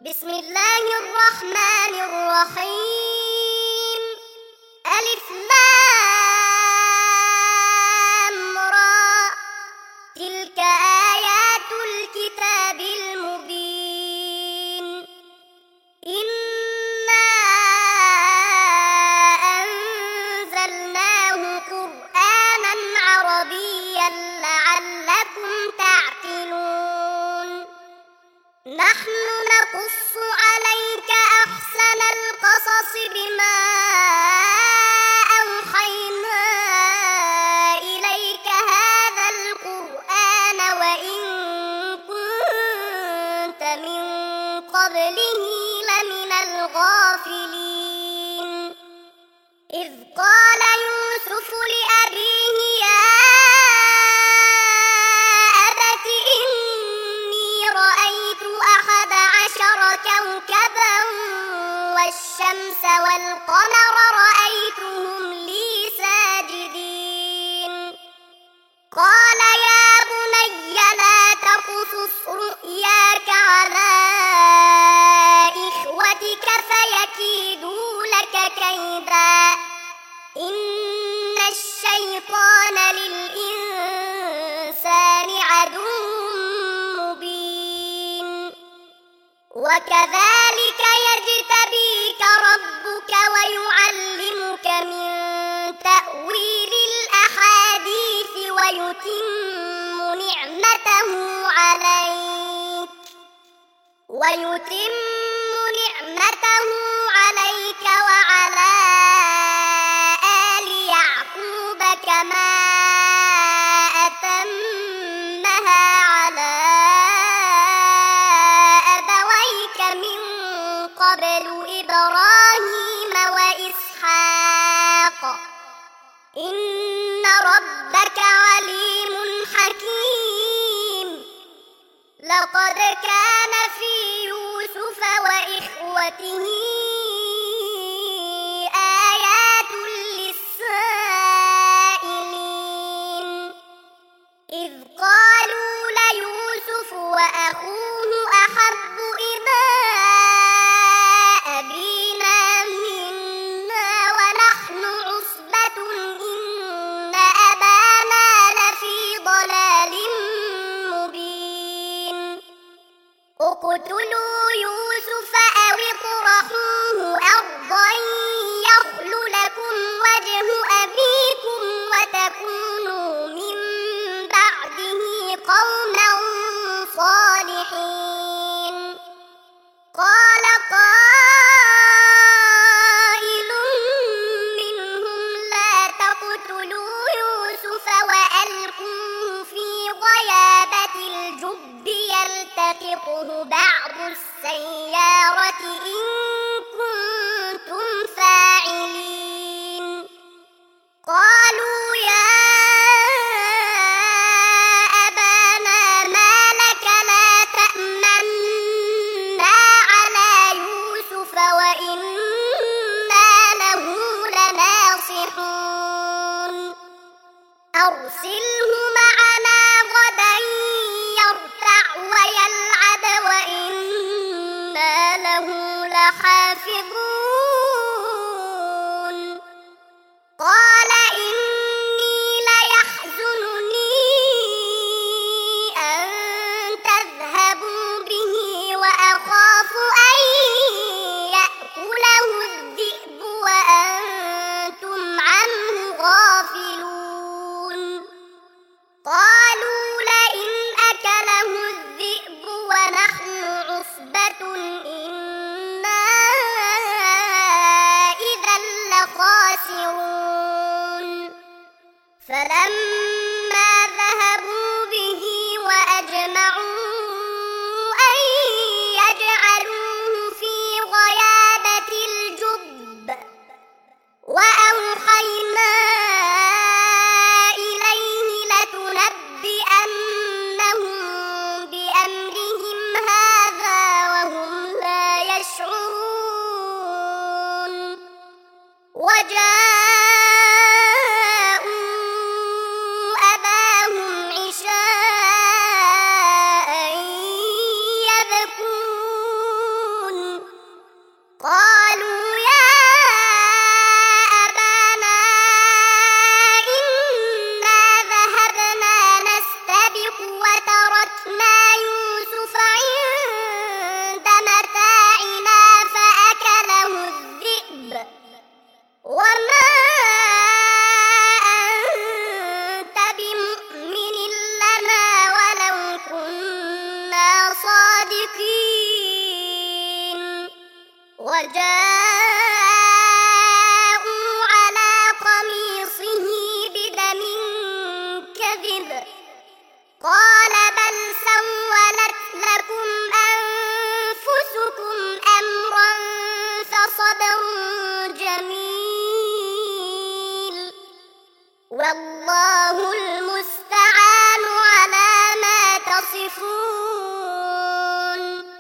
بسم الله الرحمن الرحيم. ألف لام را، تلك آيات الكتاب المبين. إنا أنزلناه قرآنا عربيا لعلكم تعقلون. نحن نقص عليك أحسن القصص بما أوحينا إليك هذا القرآن وإن كنت من قبله لمن الغافلين. إذ قال يوسف لأبيه يا أبت إني رأيت 11 كوكبا والشمس والقمر رأيتهم لي ساجدين. قال يا بني لا تقصص رؤياك على إخوتك فيكيدوا لك كيدا، إن الشيطان للإنسان عدو مبين. وكذلك يجتبيك ربك ويعلمك من تأويل الأحاديث ويتم نعمته عليك وعلى آل يعقوب كما أتمها على أبويك من قبل إبراهيم وإسحاق، إن ربك عليم حكيم. لقد كان في يوسف وإخوته آيات للسائلين، إذ قالوا ليوسف وأخوه أحب إلى أبينا منا ونحن عصبة إن أبانا لفي ضلال مبين. اقتلوا يوسف أو اطرحوه أرضا يخل لكم وجه أبيكم وتكونوا من بعده قوما صالحين. قال قائل منهم لا تقتلوا يوسف وألقوه في غيابة الجب يلتقطه بعض السيارة إن كنتم فاعلين. قالوا يا أبانا ما لك لا تأمنا على يوسف وإنا له لناصحون. أرسله معنا غدا يرتع ويلعب وإنا له لحافظون. قال إني ليحزنني أن تذهبوا به وأخاف أن يأكله الذئب وأنتم عنه غافلون. قالوا لئن أكله الذئب ونحن عصبة إنا إذا لخاسرون. فلما ذهبوا به وأجمعوا أن يجعلوه في غيابة الجب وأوحينا إليه لتنبئنهم بأمرهم هذا وهم لا يشعرون. وجاءوا أباهم عشاء يبكون. وجاءوا على قميصه بدم كذب قال بل سولت لكم أنفسكم أمرا فصبر جميل والله المستعان على ما تصفون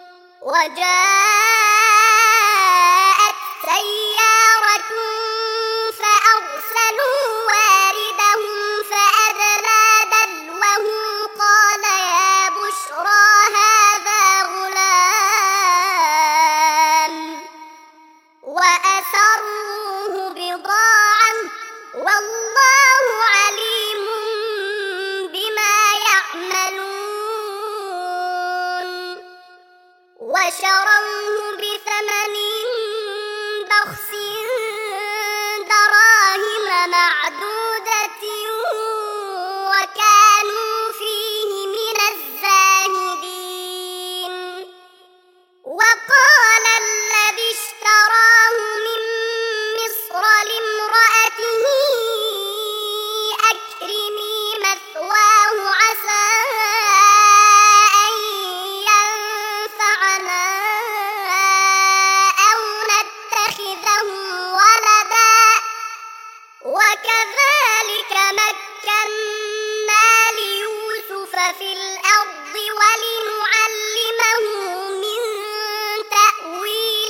وجاءت سيارة فأرسلوا واردهم فأدلى دلوه قال يا بشرى هذا غلام وأسروه بضاعة والله عليم بما يعملون وشروه بثمن بخس دراهم معدودة وكانوا فيه من الزاهدين وقال الذي اشتراه من مصر لامرأته أكرمي مثواه عسى أن ينفعنا أو نتخذه ولدا وكذلك مكنا ليوسف في الأرض ولنعلمه من تأويل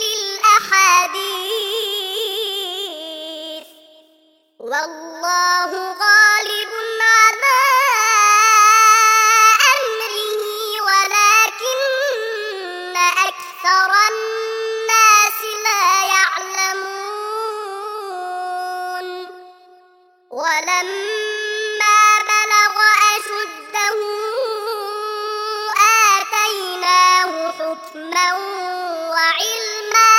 الأحاديث والله غالب على أمره ولكن أكثر الناس لا يعلمون ولما بلغ أشده آتيناه حكما وعلما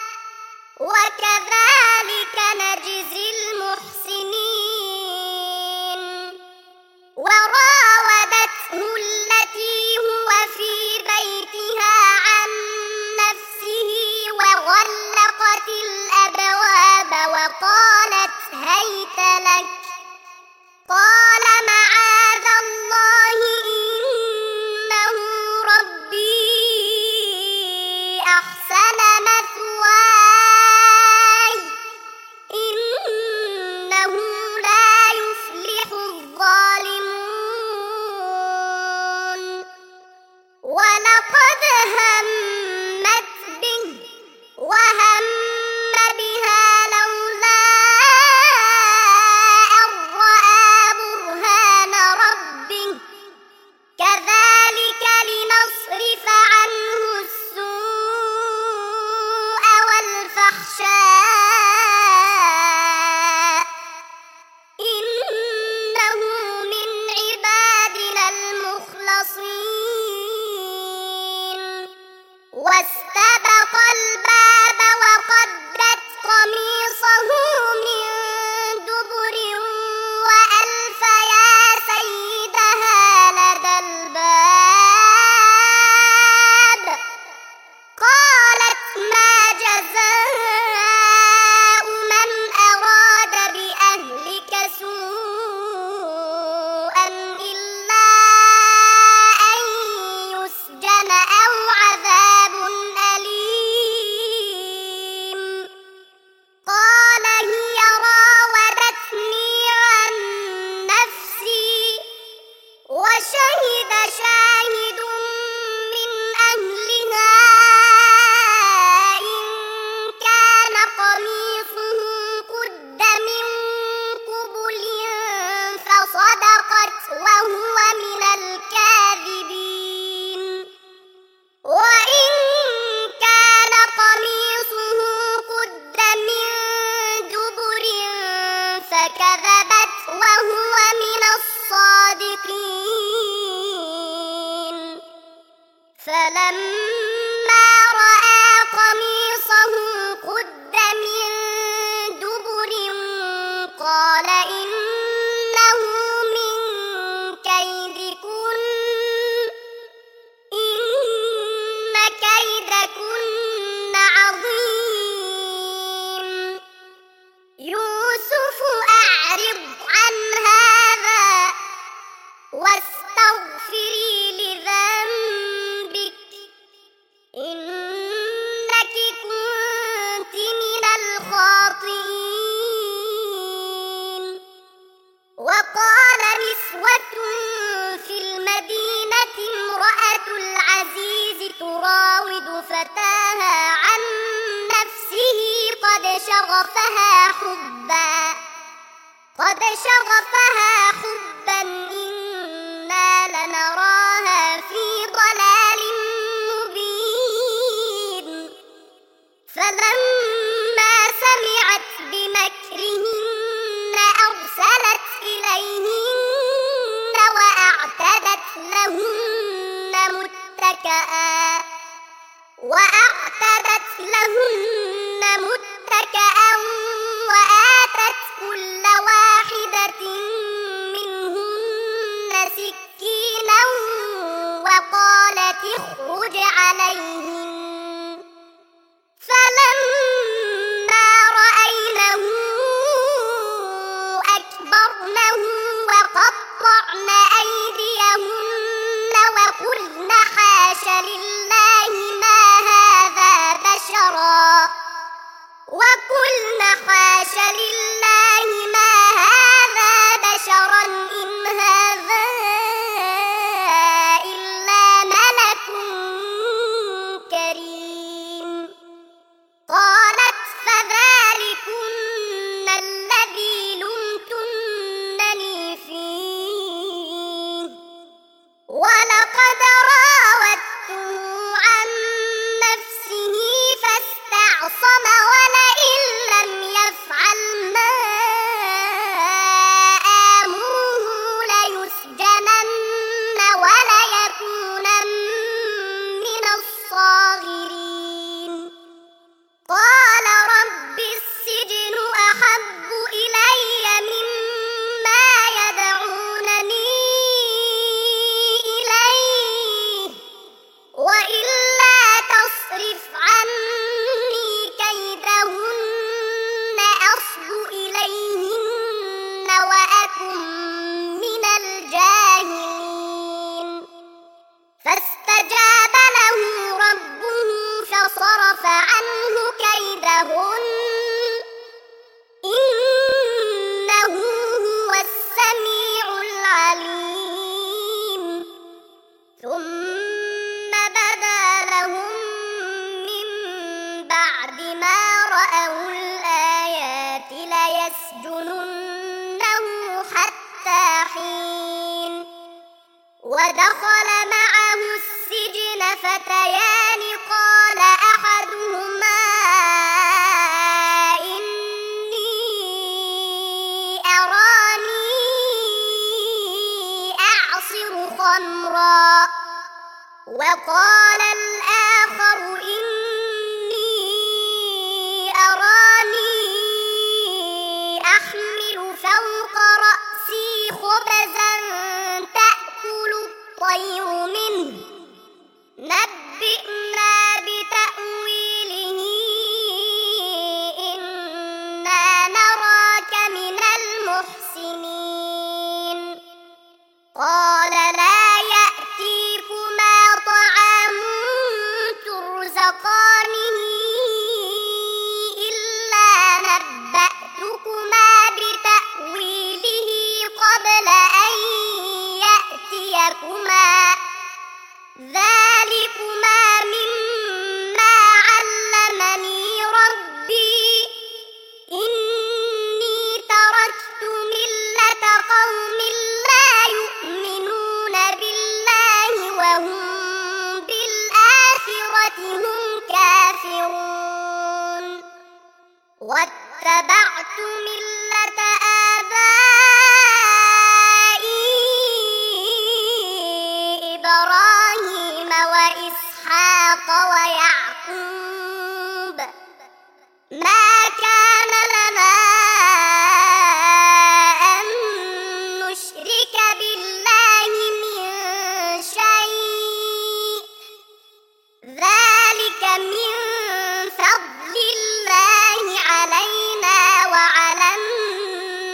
وكذلك نجزي المحسنين وراودته التي هو في بيتها عن نفسه وغلقت الأبواب وقالت هيت لك شغفها حبا إنا لنراها في ضلال مبين فلما سمعت بمكرهن أرسلت إليهن وأعتدت لهن متكئا وآتت كل واحدة منهن سكينا وقالت اخرج عليهن فلما رأينه أكبرنه وقطعن أيديهن وقلن حاش لله ما هذا بشرا إن هذا إلا ملك كريم قالت فذلكن الذي لمتنني فيه ولقد راودته عن نفسه فاستعصم ولئن لم يفعل ما آمره ليسجنن وليكونن من الصاغرين قال رب السجن أحب إلي مما يدعونني إليه وإلا تصرف عني كيدهن أصب إليهن وأكن من الجاهلين فاستجاب له ربه فصرف عنه كيدهن إنه هو السميع العليم ثم بدا لهم من بعد ما رأوا الآيات ليسجننه حتى حين ودخل معه السجن فتيان قال أحدهما إني أراني أعصر خمرا وقال الآخر إني أراني أحمل فوق رأسي خبزا تأكل الطير منه نبئنا بتأويله إنا نراك من المحسنين قال لا يأتيكما طعام ترزقانه إلا نبأتكما بتأويله قبل أن يأتيكما ذلكما مما علمني ربي إني تركت ملة قوم لا يؤمنون بالله وهم بالآخرة هم كافرون واتبعت ملة آبائي إبراهيم وإسحاق ويعقوب ما كان لنا أن نشرك بالله من شيء ذلك من فضل الله علينا وعلى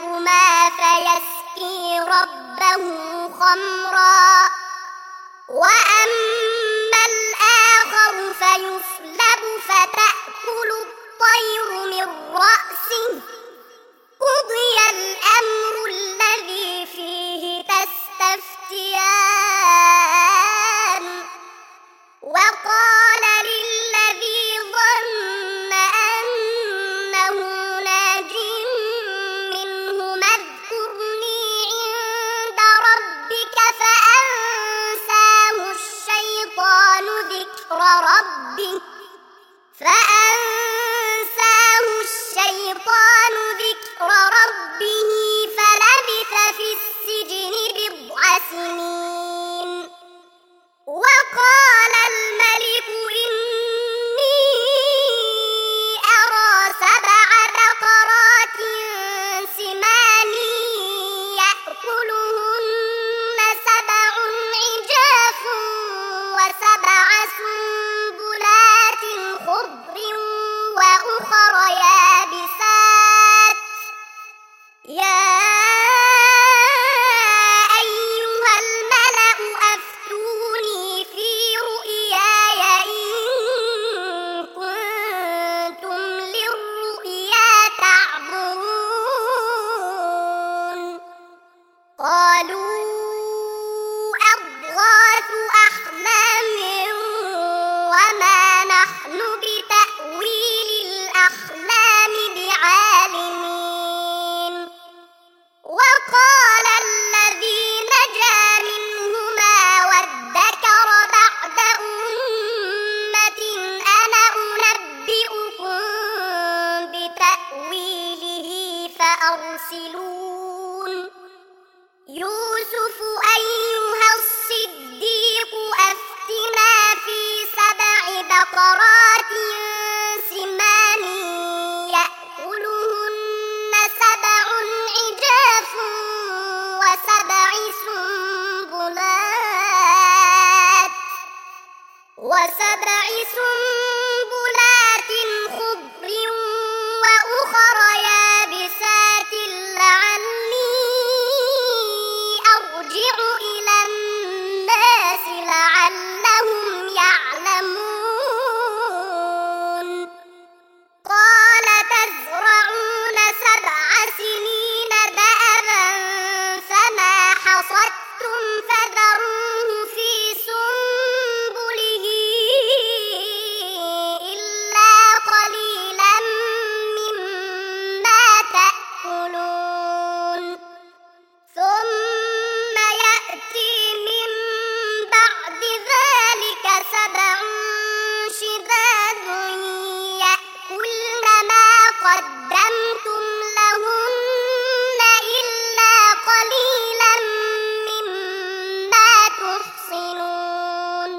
أحدكما فيسقي ربه خمرا وأما الآخر فيصلب فتأكل الطير من رأسه قضي الأمر الذي فيه تستفتيان وقال للذي ظن أنه ناج منهما اذكرني عند ربك فأنساه الشيطان ذكر ربه فلبث في السجن بضع سنين وقال الملك إني أرى 7 بقرات سمان يأكلهن 7 عجاف و7 سنبلات خضر وأخر يابسات يا أيها الملأ أفتوني في رؤياي إن كنتم للرؤيا تعبرون قالوا أضغاث أحلام وما نحن بتأويل الأحلام بعالمين وقال الذي نجا منهما وادكر بعد أمة أنا أنبئكم بتأويله فأرسلون يوسف أيها الصديق أفتنا في 7 بقرات سمان يأكلهن 7 عجاف و7 سنبلات خضر وأخر يابسات لعلي أرجع إلى الناس لعلهم يعلمون قال تزرعون 7 سنين دأبا فما حصدتم فذروه في سنبله إلا قليلا مما تأكلون ثم يأتي من بعد ذلك 7 شداد يأكلن ما قدمتم لهن إلا قليلا مما تحصنون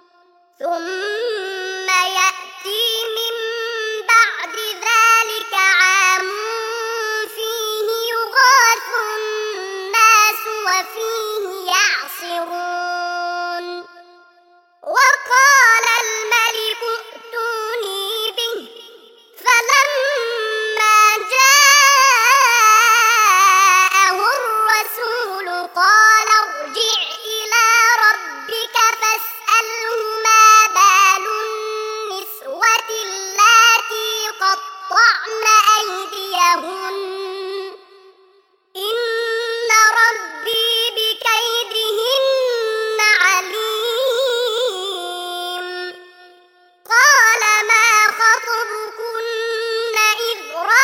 ثم يأتي من بعد ذلك عام فيه يغاث الناس وفيه يعصرون وقال الملك ائتوني به فلما جاءه الرسول قال ارجع إلى ربك فاسأله ما بال النسوة اللاتي قطعن أيديهن إن ربي بكيدهن عليم قال ما خطبكن إذ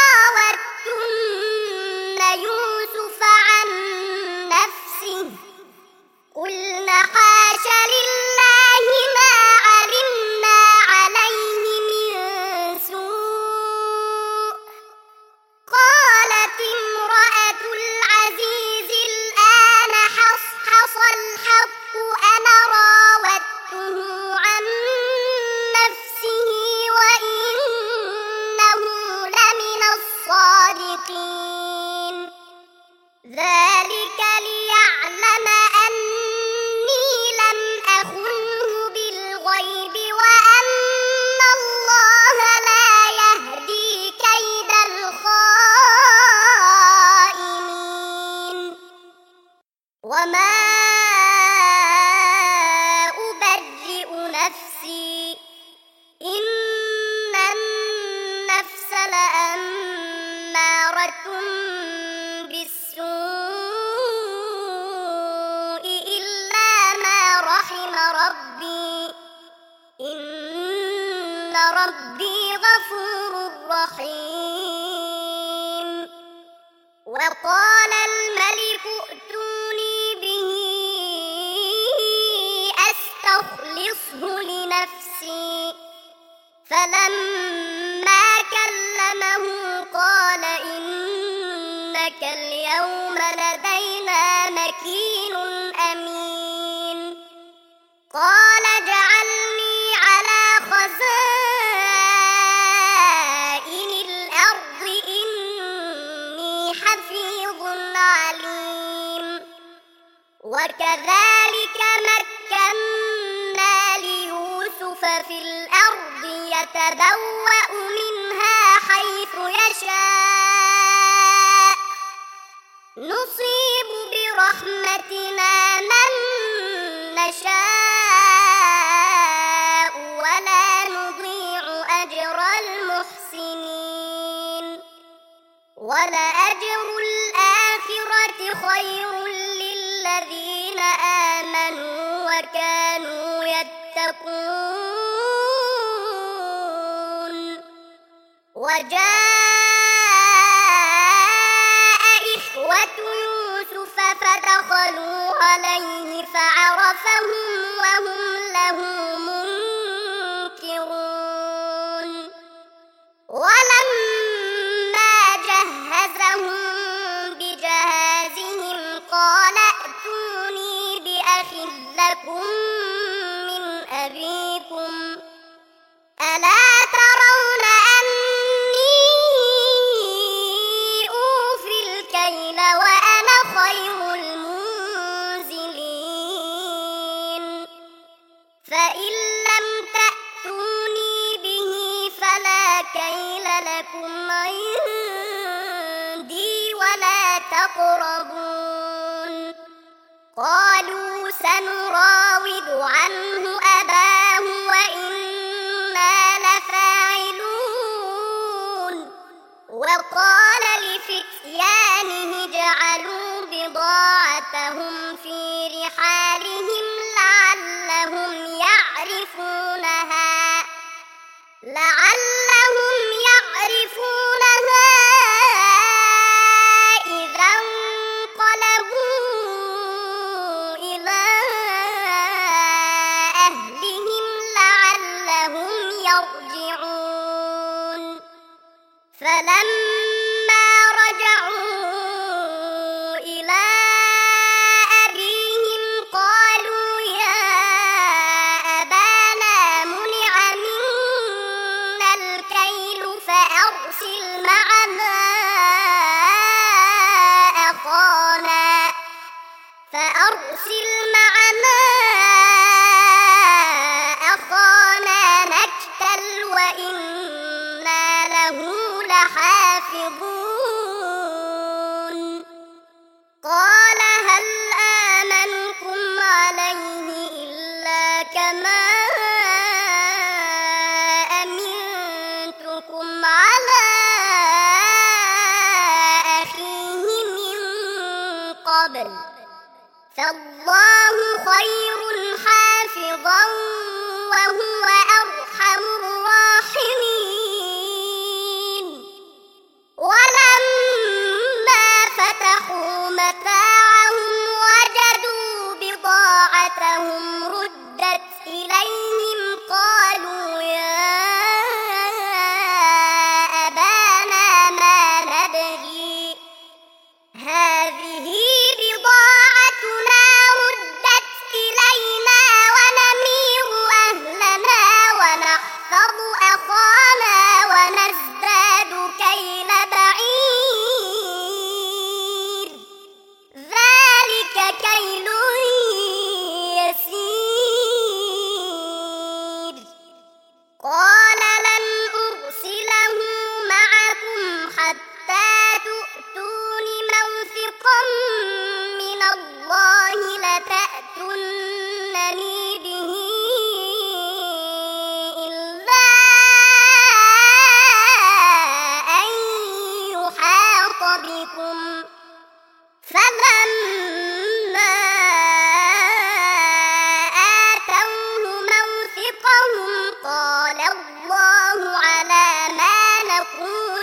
راوتن يوسف عن نفسه قلن حاش لله ما علمنا عليه من سوء قال الرحيم وقال الملك ائتوني به أستخلصه لنفسي فلما كلمه قال إنك اليوم لدينا مكين أمين قال اجعلني على خزائن الأرض إني حفيظ عليم وكذلك مكنا ليوسف في الأرض يتبوأ منها حيث يشاء نصيب برحمتنا من نشاء ولا نضيع أجر المحسنين ولأجر الآخرة خير للذين آمنوا وكانوا يتقون وجاء إخوة يوسف فدخلوا عليه فعرفهم وهم له منكرون ولما جهزهم بجهازهم قال ائتوني بأخ لكم من أبيكم ألا ترون أني أوفي الكيل وأنا خير المنزلين فإن لم تأتوني به فلا كيل لكم عندي ولا تقربون قالوا سنراود عنه أباه وإنا لفاعلون وقال لفتيانه اجعلوا بضاعتهم في رحالهم لعلهم يعرفونها إذا انقلبوا إلى أهلهم لعلهم يرجعون فلما رجعوا إلى أبيهم قالوا يا أبانا منع منا الكيل فأرسل معنا أخانا نكتل وإنا له لحافظون قال هل آمنكم عليه إلا كما أمنتكم على أخيه من قبل فالله خير حافظا وهو أرحم الراحمين ولما فتحوا متاعهم وجدوا بضاعتهم ردت إليهم قالوا يا أبانا ما نبغي هذه بضاعتنا ردت إلينا ونمير أهلنا ونحفظ أخانا ونزداد كيل بعير ذلك كيل يسير قال لن أرسله معكم حتى تؤتون موثقا من الله لتأتونني به إلا أن يحاط بكم فلما آتوه موثقهم قال الله على ما نقول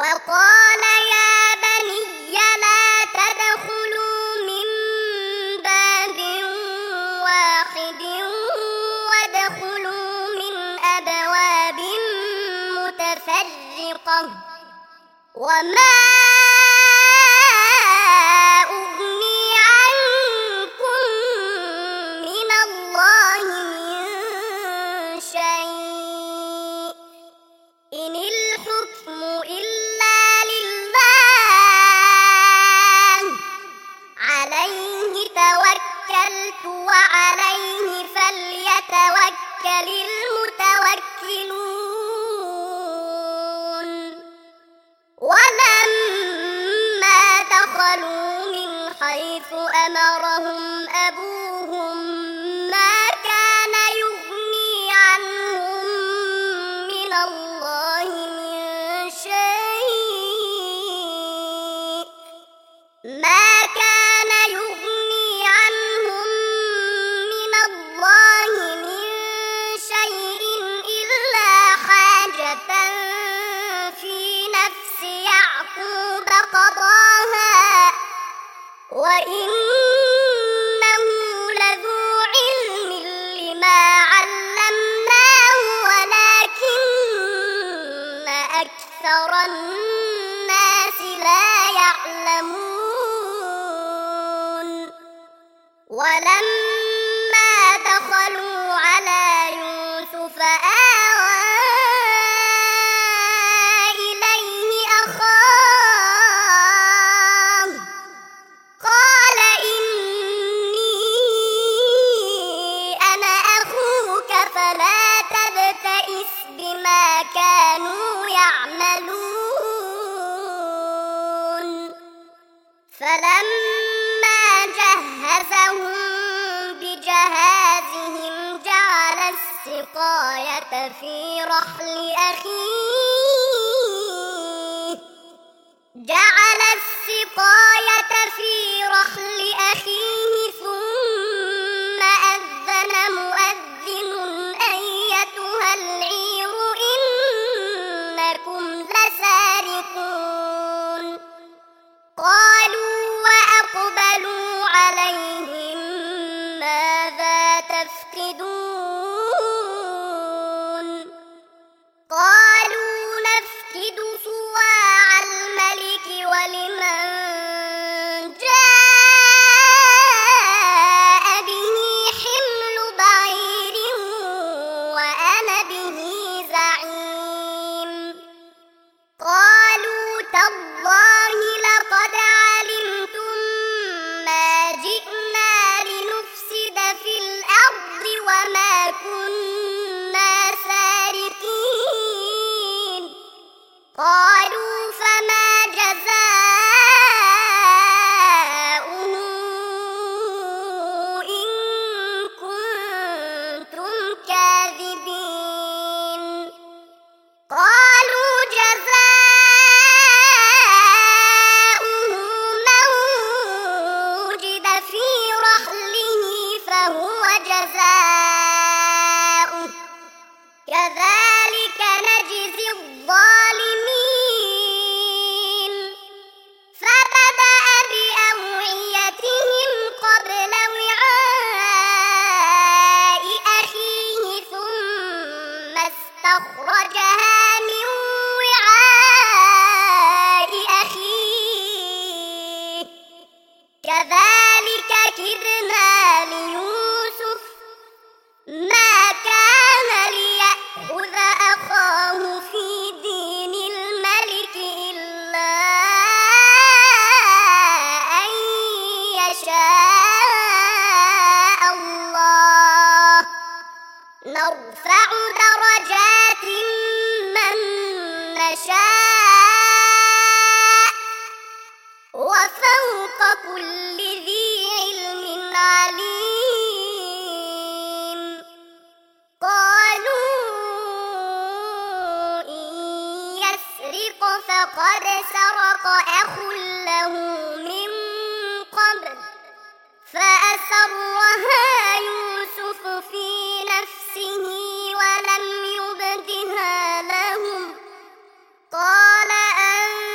وقال يا بني لا تدخلوا من باب واحد وادخلوا من أبواب متفرقة وما أغني عنكم من الله من شيء إن الحكم إلا لله عليه توكلت وعليه فليتوكل المتوكلون ولما دخلوا من حيث أمرهم أبوهم ما كان يغني عنهم من الله من شيء ما كان يغني عنهم من الله من شيء إلا حاجة في نفس يعقوب قضاها وإنه لذو علم لما علمناه ولكن أكثر الناس لا يعلمون ولما دخلوا على يوسف آوى إليه أخاه قال إني أنا أخوك فلا تبتئس بما كانوا يعملون فلما جهزهم بجهازهم جعل السقاية في رحل أخيه ثم أذن مؤذن أيتها العير إنكم لسارقون قالوا وأقبلوا عليهم ماذا تفقدون قالوا نفقد صواع الملك ولمن جاء به حمل بعير وأنا به زعيم قالوا تالله لقد علمتم ما جئنا لنفسد في الأرض وما كنا سارقين قالوا فما جزاؤه إن كنتم كاذبين قالوا جزاؤه من وجد في رحله فهو جزاؤه كذلك نجزي الظالمين فبدأ بأوعيتهم قبل وعاء أخيه ثم استخرجها من وعاء أخيه كذلك كدنا ليوسف ما كان ليأخذ أخاه في دين الملك إلا أن يشاء الله نرفع درجات من نشاء وفوق كل ذي علم عليم قالوا إن يسرق فقد سرق أخ له من قبل فأسرها يوسف في نفسه ولم يبدها لهم قال أنتم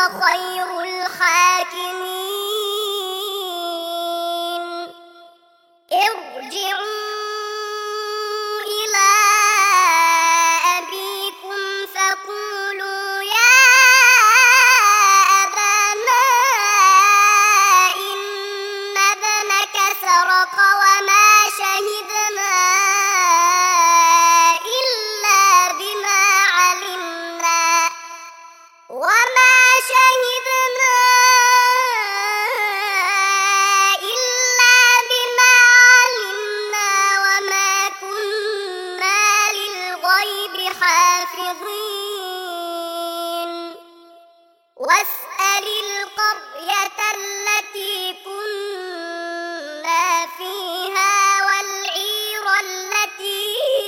خير الحاكمين ارجعوا إلى أبيكم فقولوا يا أبانا إن ابنك سرق وما شهدنا إلا بما علمنا وما كنا للغيب حافظين واسأل القرية التي كنا فيها والعير التي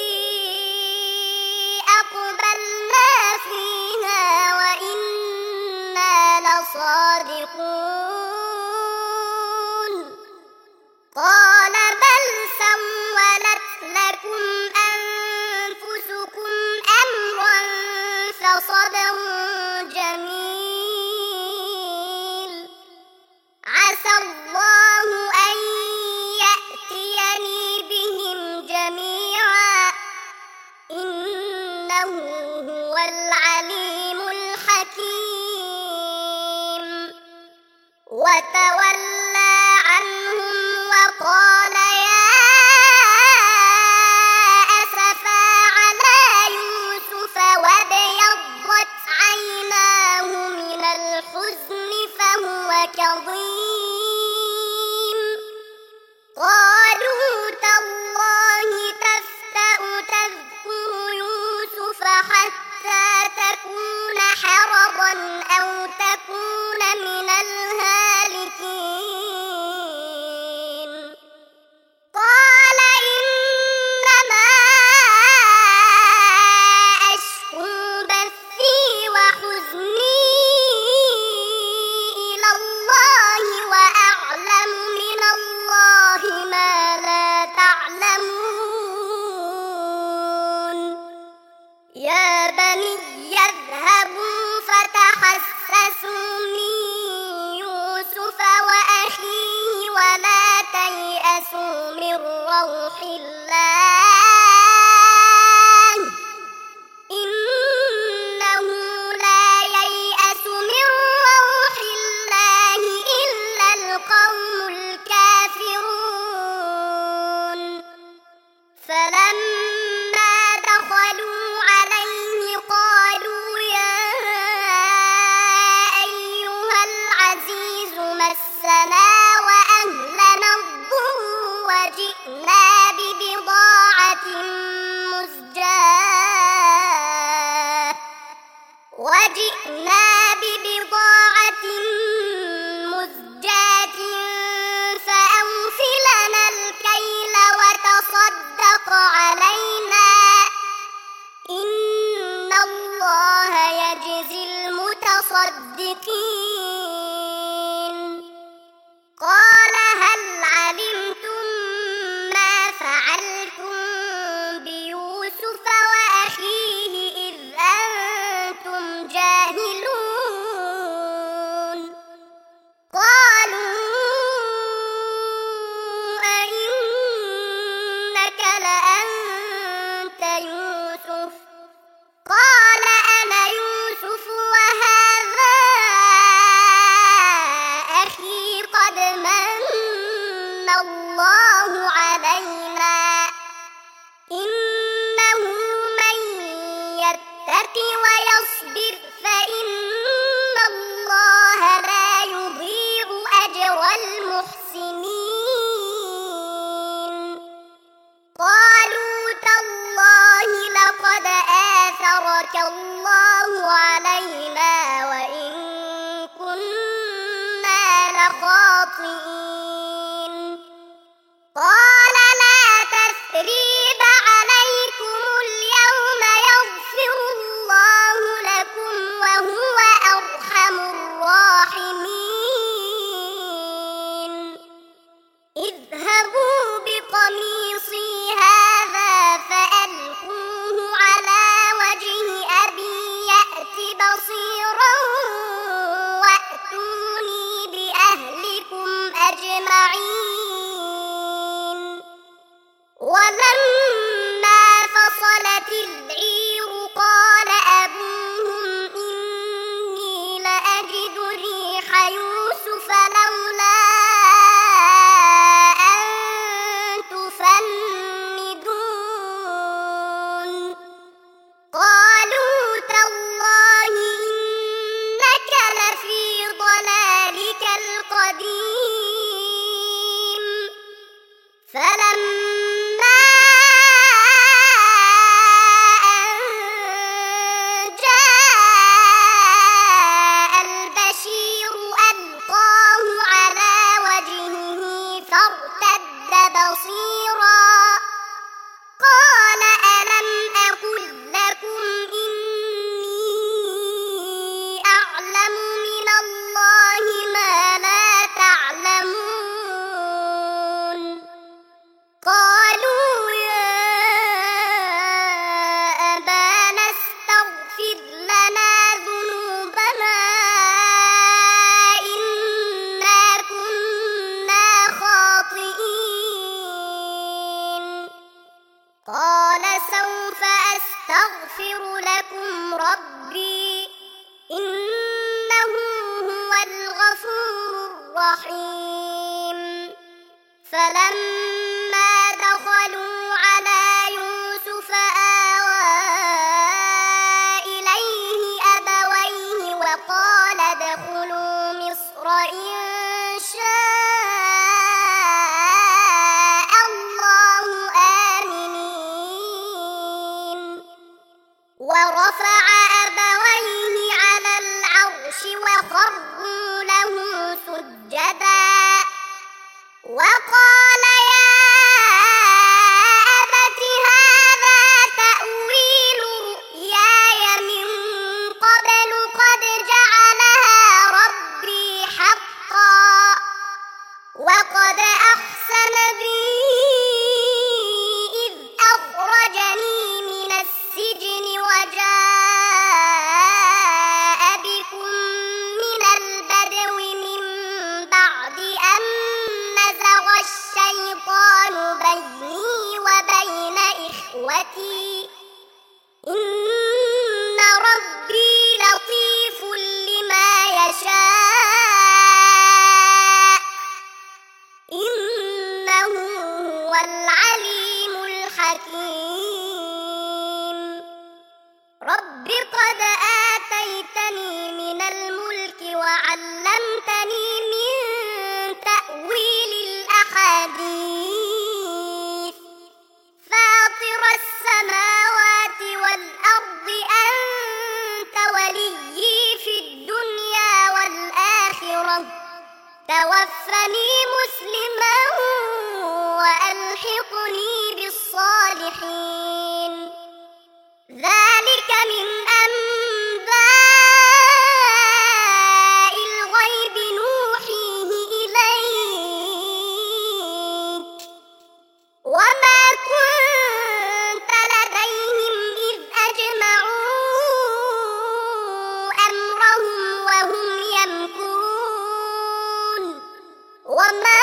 أقبلنا فيها وإنا لصادقون قال بل سولت لكم أنفسكم أمرا فصبر جميل عسى الله أن يأتيني بهم جميعا إنه هو العليم الحكيم وتولى عنهم وقال يا أسفا على يوسف وابيضت عيناه من الحزن فهو كظيم قالوا تالله تفتأ تذكر يوسف حتى تكون حرضا أو تكون من الهالكين قال إنما أشكو بثي وحزني إلى الله وأعلم من الله ما لا تعلمون يا بني يذهبوا فتحسسوا من يوسف وأخيه ولا تيأسوا من روح الله إنه لا ييأس من روح الله إلا القوم الكافرون فلما دخلوا عليه قالوا يا أيها العزيز مسنا وأهلنا الضر وجئنا ببضاعة مزجاة فأوف لنا الكيل وتصدق علينا إن الله يجزي المتصدقين قال هل علمتم ما فعلتم بيوسف وأخيه إذ أنتم جاهلون قالوا أئنك لأنت يوسف قال أنا يوسف وهذا الرحيم فلما دخلوا على يوسف آوى إليه أبويه وقال ادخلوا مصر إن شاء الله آمنين ورفع أبويه على العرش وخروا له سجدا وقال يا أبت هذا تأويل رؤياي من قبل قد جعلها ربي حقا وقد أحسن بي إذ أخرجني من السجن وجاء بكم من البدو من بعد أن نزغ الشيطان بيني وبين إخوتي إن ربي لطيف لما يشاء إنه هو العليم الحكيم رب قد آتيتني من الملك وعلمتني من تأويل الأحاديث فاطر السماوات والأرض أنت وليي في الدنيا والآخرة توفني مسلما وألحقني بالصالحين ذلك من أنباء الغيب نوحيه إليك وما كنت لديهم إذ أجمعوا أمرهم وهم يمكرون وما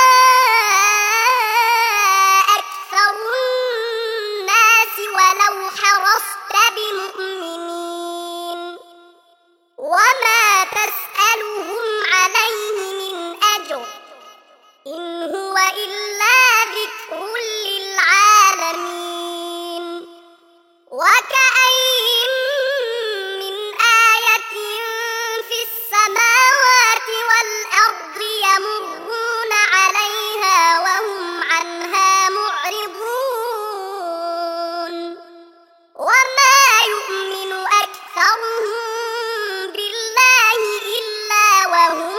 أكثر الناس ولو حرصت بمؤمنين وما تسألهم عليه من أجر إن هو إلا ذكر للعالمين وكأين من آية في السماوات والأرض يمرون عليها وهم عنها معرضون وما يؤمن أكثرهم بالله إلا وهم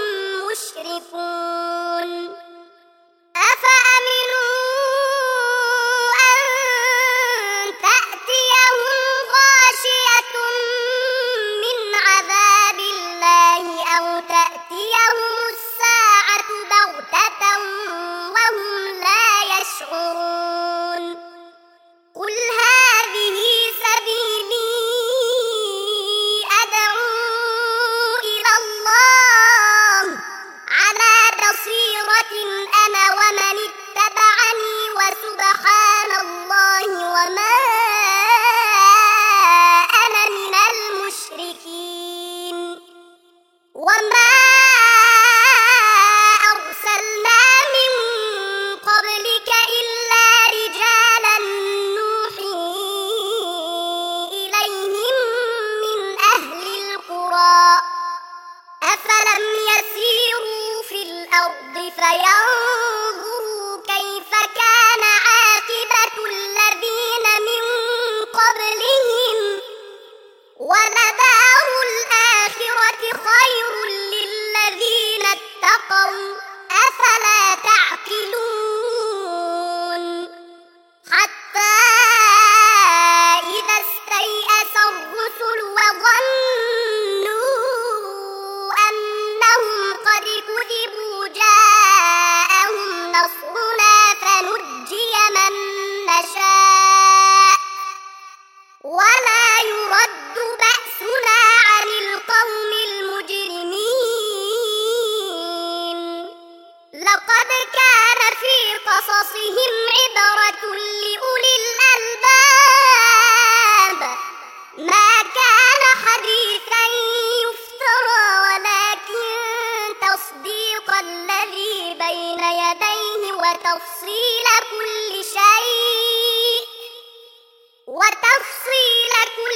مشركون أفأمنوا أن تأتيهم غاشية من عذاب الله أو تأتيهم الساعة بغتة وهم لا يشعرون قل هذه سبيلي أدعو إلى الله على بصيرة أنا ومن اتبعني وسبحان الله وما أنا من المشركين وما أرسلنا من قبلك إلا رجالا نوحي إليهم من أهل القرى أفلم يسيروا في الأرض فينظروا كيف كان عاقبة الذين من قبلهم ولدار الآخرة خير للذين اتقوا أفلا تعقلون حتى إذا استيأس الرسل وظنوا أنهم قد كذبوا جاءهم نصرنا فنجي من نشاء ولا يرد بأسنا عن القوم المجرمين لقد كان في قصصهم عبرة لأولي الألباب ما كان حديثا يفترى ولكن تصديق والتصديق الذي بين يديه وتفصيل كل